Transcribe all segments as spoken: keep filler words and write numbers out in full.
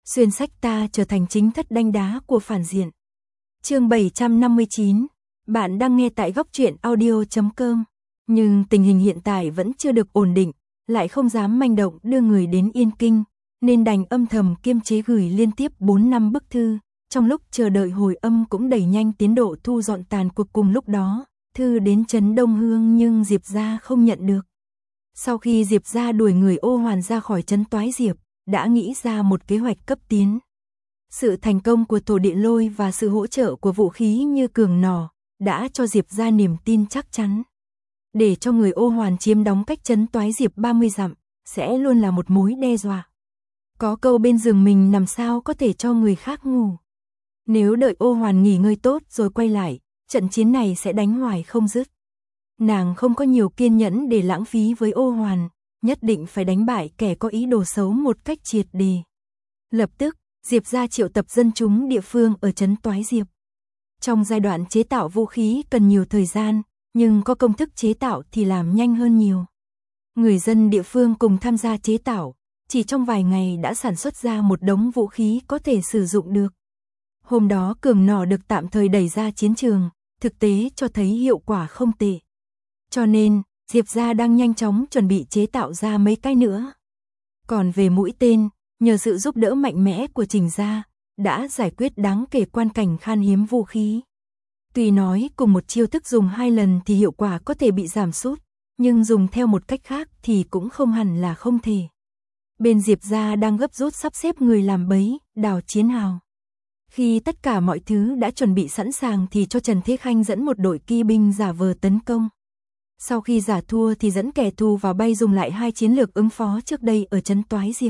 xuyên sách ta trở thành chính thất đanh đá của phản diện. Chương bảy trăm năm mươi chín, bạn đang nghe tại góc truyện audio chấm com. Nhưng tình hình hiện tại vẫn chưa được ổn định, lại không dám manh động đưa người đến Yên Kinh, nên đành âm thầm kiêm chế gửi liên tiếp bốn năm bức thư. Trong lúc chờ đợi hồi âm cũng đẩy nhanh tiến độ thu dọn tàn cuộc. Cùng lúc đó, thư đến trấn Đông Hương nhưng Diệp gia không nhận được. Sau khi Diệp gia đuổi người Ô Hoàn ra khỏi trấn Toái Diệp, đã nghĩ ra một kế hoạch cấp tiến. Sự thành công của thổ địa lôi và sự hỗ trợ của vũ khí như cường nỏ đã cho Diệp gia niềm tin chắc chắn. Để cho người Ô Hoàn chiếm đóng cách trấn Toái Diệp ba mươi dặm, sẽ luôn là một mối đe dọa. Có câu bên giường mình nằm sao có thể cho người khác ngủ. Nếu đợi Ô Hoàn nghỉ ngơi tốt rồi quay lại, trận chiến này sẽ đánh hoài không dứt. Nàng không có nhiều kiên nhẫn để lãng phí với Ô Hoàn, nhất định phải đánh bại kẻ có ý đồ xấu một cách triệt để. Lập tức, Diệp gia triệu tập dân chúng địa phương ở trấn Toái Diệp. Trong giai đoạn chế tạo vũ khí cần nhiều thời gian, nhưng có công thức chế tạo thì làm nhanh hơn nhiều. Người dân địa phương cùng tham gia chế tạo, chỉ trong vài ngày đã sản xuất ra một đống vũ khí có thể sử dụng được. Hôm đó cường nỏ được tạm thời đẩy ra chiến trường, thực tế cho thấy hiệu quả không tệ. Cho nên, Diệp gia đang nhanh chóng chuẩn bị chế tạo ra mấy cái nữa. Còn về mũi tên, nhờ sự giúp đỡ mạnh mẽ của Trình gia, đã giải quyết đáng kể quan cảnh khan hiếm vũ khí. Tuy nói cùng một chiêu thức dùng hai lần thì hiệu quả có thể bị giảm sút, nhưng dùng theo một cách khác thì cũng không hẳn là không thể. Bên Diệp gia đang gấp rút sắp xếp người làm bẫy, đào chiến hào. Khi tất cả mọi thứ đã chuẩn bị sẵn sàng thì cho Trần Thế Khanh dẫn một đội kỵ binh giả vờ tấn công. Sau khi giả thua thì dẫn kẻ thù vào bay dùng lại hai chiến lược ứng phó trước đây ở trấn Toái Diệp.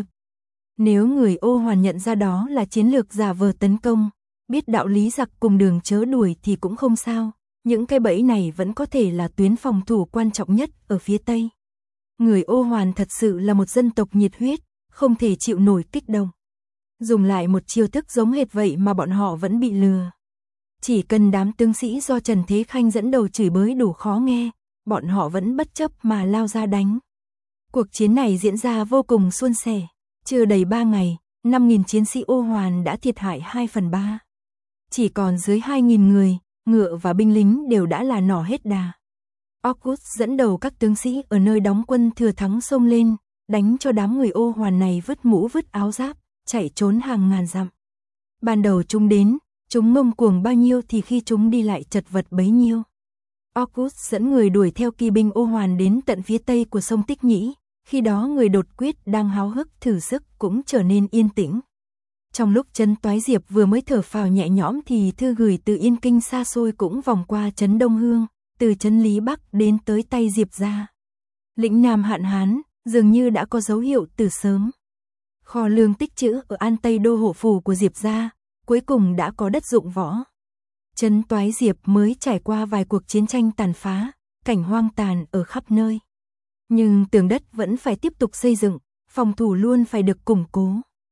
Nếu người Ô Hoàn nhận ra đó là chiến lược giả vờ tấn công, biết đạo lý giặc cùng đường chớ đuổi thì cũng không sao, những cái bẫy này vẫn có thể là tuyến phòng thủ quan trọng nhất ở phía Tây. Người Ô Hoàn thật sự là một dân tộc nhiệt huyết, không thể chịu nổi kích động. Dùng lại một chiêu thức giống hệt vậy mà bọn họ vẫn bị lừa. Chỉ cần đám tướng sĩ do Trần Thế Khanh dẫn đầu chửi bới đủ khó nghe, bọn họ vẫn bất chấp mà lao ra đánh. Cuộc chiến này diễn ra vô cùng suôn sẻ. Chưa đầy ba ngày, năm nghìn chiến sĩ Ô Hoàn đã thiệt hại hai phần ba. Chỉ còn dưới hai nghìn người, ngựa và binh lính đều đã là nỏ hết đà. August dẫn đầu các tướng sĩ ở nơi đóng quân thừa thắng xông lên, đánh cho đám người Ô Hoàn này vứt mũ vứt áo giáp, chạy trốn hàng ngàn dặm. Ban đầu chúng đến, chúng ngông cuồng bao nhiêu thì khi chúng đi lại chật vật bấy nhiêu. August dẫn người đuổi theo kỵ binh Ô Hoàn đến tận phía tây của sông Tích Nhĩ, khi đó người đột quyết đang háo hức thử sức cũng trở nên yên tĩnh. Trong lúc trấn Toái Diệp vừa mới thở phào nhẹ nhõm thì thư gửi từ Yên Kinh xa xôi cũng vòng qua trấn Đông Hương, từ trấn Lý Bắc đến tới tay Diệp gia. Lĩnh Nam hạn hán, dường như đã có dấu hiệu từ sớm. Kho lương tích trữ ở An Tây đô hộ phủ của Diệp gia, cuối cùng đã có đất dụng võ. Trấn Toái Diệp mới trải qua vài cuộc chiến tranh tàn phá, cảnh hoang tàn ở khắp nơi. Nhưng tường đất vẫn phải tiếp tục xây dựng, phòng thủ luôn phải được củng cố.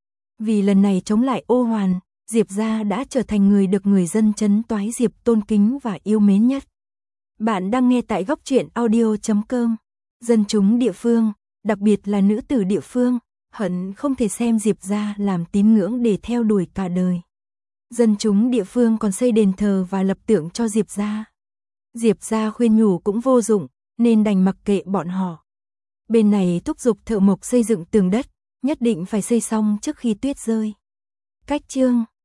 Vì lần này chống lại Ô Hoàn, Diệp gia đã trở thành người được người dân trấn Toái Diệp tôn kính và yêu mến nhất. Bạn đang nghe tại góc truyện audio chấm com. Dân chúng địa phương, đặc biệt là nữ tử địa phương, hận không thể xem Diệp gia làm tín ngưỡng để theo đuổi cả đời. Dân chúng địa phương còn xây đền thờ và lập tượng cho Diệp gia. Diệp gia khuyên nhủ cũng vô dụng, nên đành mặc kệ bọn họ. Bên này thúc giục thợ mộc xây dựng tường đất, nhất định phải xây xong trước khi tuyết rơi. Cách chương